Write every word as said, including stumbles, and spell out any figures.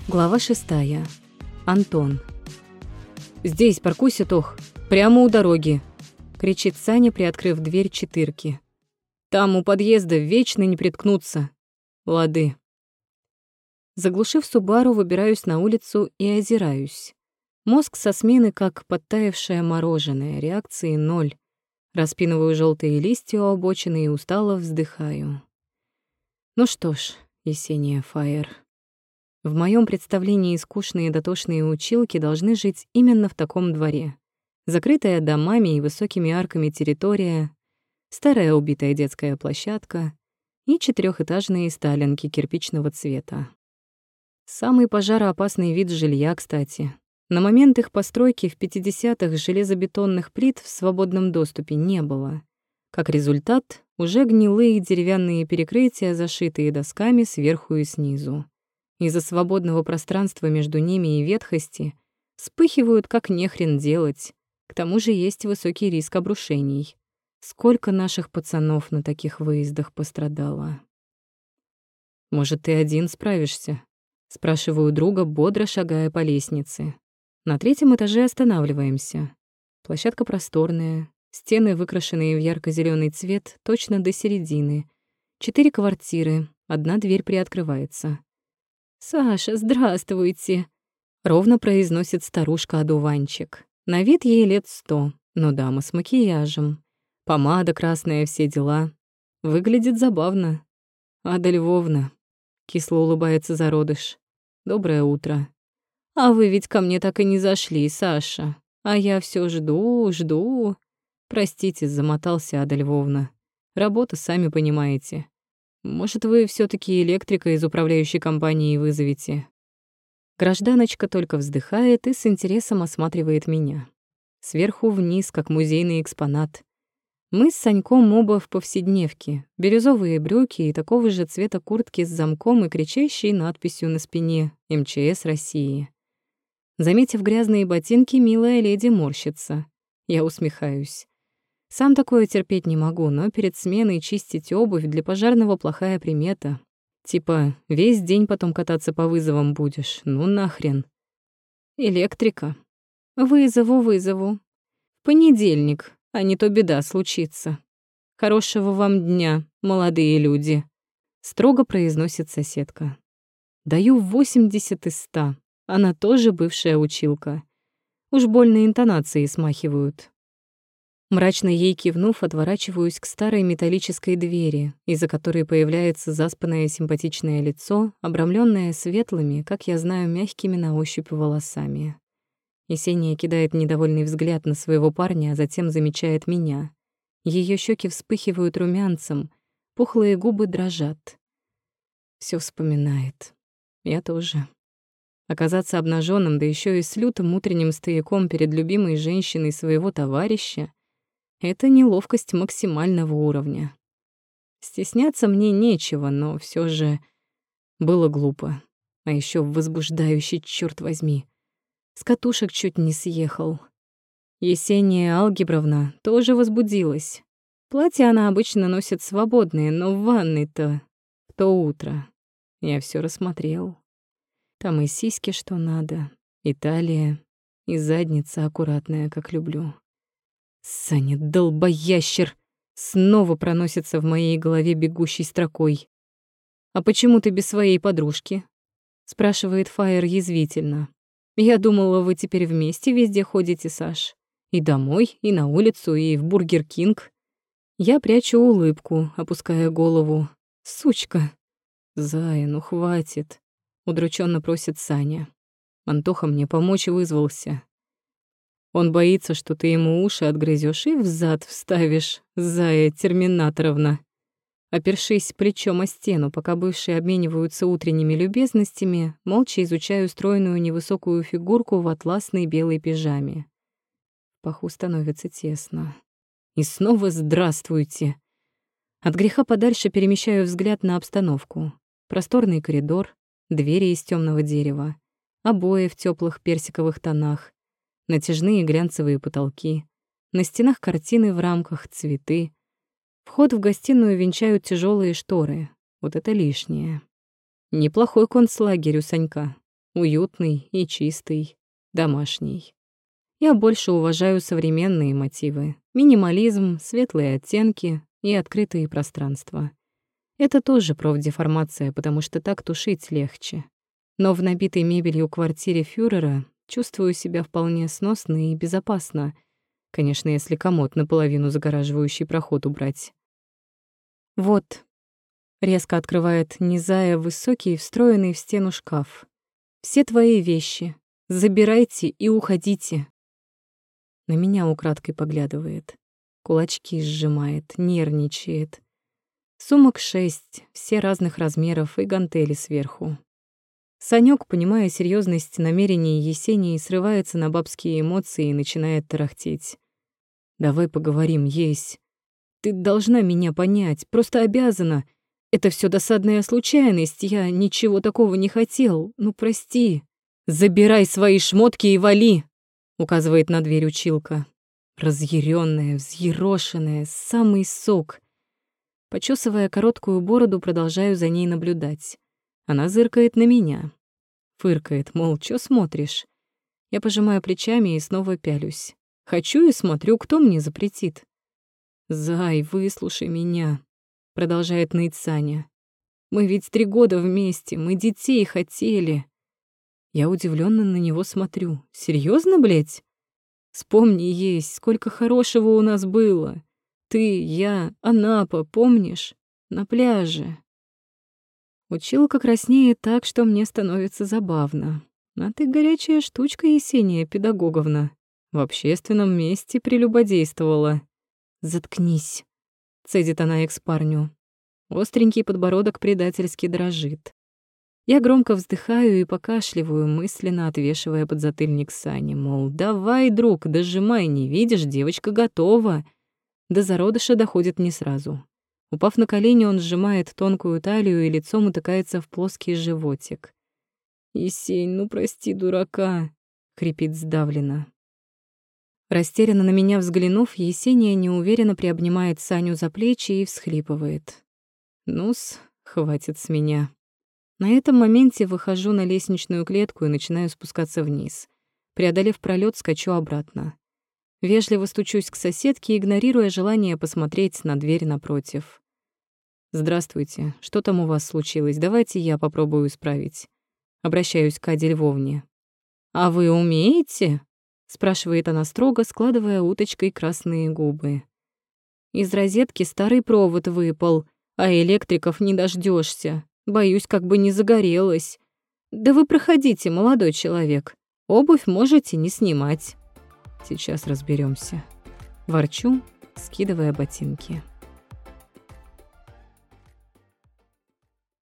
Глава шестая. Антон. «Здесь, паркуйся, Тох, прямо у дороги!» — кричит Саня, приоткрыв дверь четырки. «Там, у подъезда, вечно не приткнуться. Лады». Заглушив Субару, выбираюсь на улицу и озираюсь. Мозг со смены, как подтаявшее мороженое, реакции ноль. Распинываю желтые листья у обочины и устало вздыхаю. Ну что ж, Есения Фаер. В моем представлении скучные дотошные училки должны жить именно в таком дворе. Закрытая домами и высокими арками территория, старая убитая детская площадка и четырехэтажные сталинки кирпичного цвета. Самый пожароопасный вид жилья, кстати. На момент их постройки в пятидесятых железобетонных плит в свободном доступе не было. Как результат, уже гнилые деревянные перекрытия, зашитые досками сверху и снизу. Из-за свободного пространства между ними и ветхости вспыхивают, как нехрен делать. К тому же есть высокий риск обрушений. Сколько наших пацанов на таких выездах пострадало? «Может, ты один справишься?» — спрашиваю друга, бодро шагая по лестнице. На третьем этаже останавливаемся. Площадка просторная, стены, выкрашенные в ярко-зелёный цвет, точно до середины. Четыре квартиры, одна дверь приоткрывается. «Саша, здравствуйте!» — ровно произносит старушка-одуванчик. На вид ей лет сто, но дама с макияжем. Помада красная, все дела. Выглядит забавно. «Ада Львовна», — кисло улыбается зародыш. «Доброе утро». «А вы ведь ко мне так и не зашли, Саша. А я все жду, жду». «Простите, замотался, Ада Львовна. Работа, сами понимаете. Может, вы все таки электрика из управляющей компании вызовете?» Гражданочка только вздыхает и с интересом осматривает меня. Сверху вниз, как музейный экспонат. Мы с Саньком оба в повседневке. Бирюзовые брюки и такого же цвета куртки с замком и кричащей надписью на спине «эм че эс России». Заметив грязные ботинки, милая леди морщится. Я усмехаюсь. Сам такое терпеть не могу, но перед сменой чистить обувь для пожарного плохая примета. Типа, весь день потом кататься по вызовам будешь. Ну нахрен. Электрика. Вызову, вызову. В понедельник, а не то беда случится. Хорошего вам дня, молодые люди. Строго произносит соседка. Даю восемьдесят из ста. Она тоже бывшая училка. Уж больно интонации смахивают. Мрачно ей кивнув, отворачиваюсь к старой металлической двери, из-за которой появляется заспанное симпатичное лицо, обрамленное светлыми, как я знаю, мягкими на ощупь волосами. Есения кидает недовольный взгляд на своего парня, а затем замечает меня. Ее щеки вспыхивают румянцем, пухлые губы дрожат. Все вспоминает. Я тоже. Оказаться обнаженным, да еще и с лютым утренним стояком перед любимой женщиной своего товарища — это неловкость максимального уровня. Стесняться мне нечего, но все же было глупо. А еще возбуждающе, черт возьми. С катушек чуть не съехал. Есения Алгебровна тоже возбудилась. Платья она обычно носит свободные, но в ванной-то в то утро я все рассмотрел. Там и сиськи что надо, и талия, и задница аккуратная, как люблю. Саня, долбоящер, снова проносится в моей голове бегущей строкой. «А почему ты без своей подружки?» — спрашивает Фаер язвительно. «Я думала, вы теперь вместе везде ходите, Саш. И домой, и на улицу, и в Бургер Кинг». Я прячу улыбку, опуская голову. «Сучка!» «Зая, ну хватит!» — удрученно просит Саня. «Антоха мне помочь вызвался. Он боится, что ты ему уши отгрызешь и взад вставишь, Зая Терминаторовна». Опершись плечом о стену, пока бывшие обмениваются утренними любезностями, молча изучаю стройную невысокую фигурку в атласной белой пижаме. В паху становится тесно. И снова здравствуйте. От греха подальше перемещаю взгляд на обстановку. Просторный коридор, двери из темного дерева, обои в теплых персиковых тонах, натяжные глянцевые потолки, на стенах картины в рамках, цветы. Вход в гостиную венчают тяжелые шторы. Вот это лишнее. Неплохой концлагерь у Санька. Уютный и чистый, домашний. Я больше уважаю современные мотивы. Минимализм, светлые оттенки и открытые пространства. Это тоже профдеформация, потому что так тушить легче. Но в набитой мебелью квартире фюрера чувствую себя вполне сносно и безопасно. Конечно, если комод наполовину загораживающий проход убрать. Вот. Резко открывает Низая высокий, встроенный в стену шкаф. Все твои вещи. Забирайте и уходите. На меня украдкой поглядывает. Кулачки сжимает, нервничает. Сумок шесть, все разных размеров и гантели сверху. Санёк, понимая серьёзность намерений Есении, срывается на бабские эмоции и начинает тарахтеть. «Давай поговорим, Есть. Ты должна меня понять, просто обязана. Это всё досадная случайность, я ничего такого не хотел, ну прости». «Забирай свои шмотки и вали!» — указывает на дверь училка. Разъярённая, взъерошенная, самый сок. Почесывая короткую бороду, продолжаю за ней наблюдать. Она зыркает на меня. Фыркает, мол, чё смотришь? Я пожимаю плечами и снова пялюсь. Хочу и смотрю, кто мне запретит. «Зай, выслушай меня», — продолжает ныть Саня. «Мы ведь три года вместе, мы детей хотели». Я удивлённо на него смотрю. «Серьёзно, блядь? Вспомни, Есть, сколько хорошего у нас было. Ты, я, Анапа, помнишь? На пляже». Училка краснеет так, что мне становится забавно. А ты горячая штучка, Есения Педагоговна. В общественном месте прелюбодействовала. «Заткнись», — цедит она экс-парню. Остренький подбородок предательски дрожит. Я громко вздыхаю и покашливаю, мысленно отвешивая подзатыльник Сане, мол, давай, друг, дожимай, не видишь, девочка готова. До зародыша доходит не сразу. Упав на колени, он сжимает тонкую талию и лицом утыкается в плоский животик. «Есень, ну прости, дурака», — хрипит сдавленно. Растерянно на меня взглянув, Есения неуверенно приобнимает Саню за плечи и всхлипывает. «Ну-с, хватит с меня». На этом моменте выхожу на лестничную клетку и начинаю спускаться вниз. Преодолев пролёт, скачу обратно. Вежливо стучусь к соседке, игнорируя желание посмотреть на дверь напротив. «Здравствуйте. Что там у вас случилось? Давайте я попробую исправить». Обращаюсь к Аде Львовне. «А вы умеете?» — спрашивает она строго, складывая уточкой красные губы. «Из розетки старый провод выпал, а электриков не дождёшься. Боюсь, как бы не загорелось. Да вы проходите, молодой человек. Обувь можете не снимать». «Сейчас разберёмся». Ворчу, скидывая ботинки.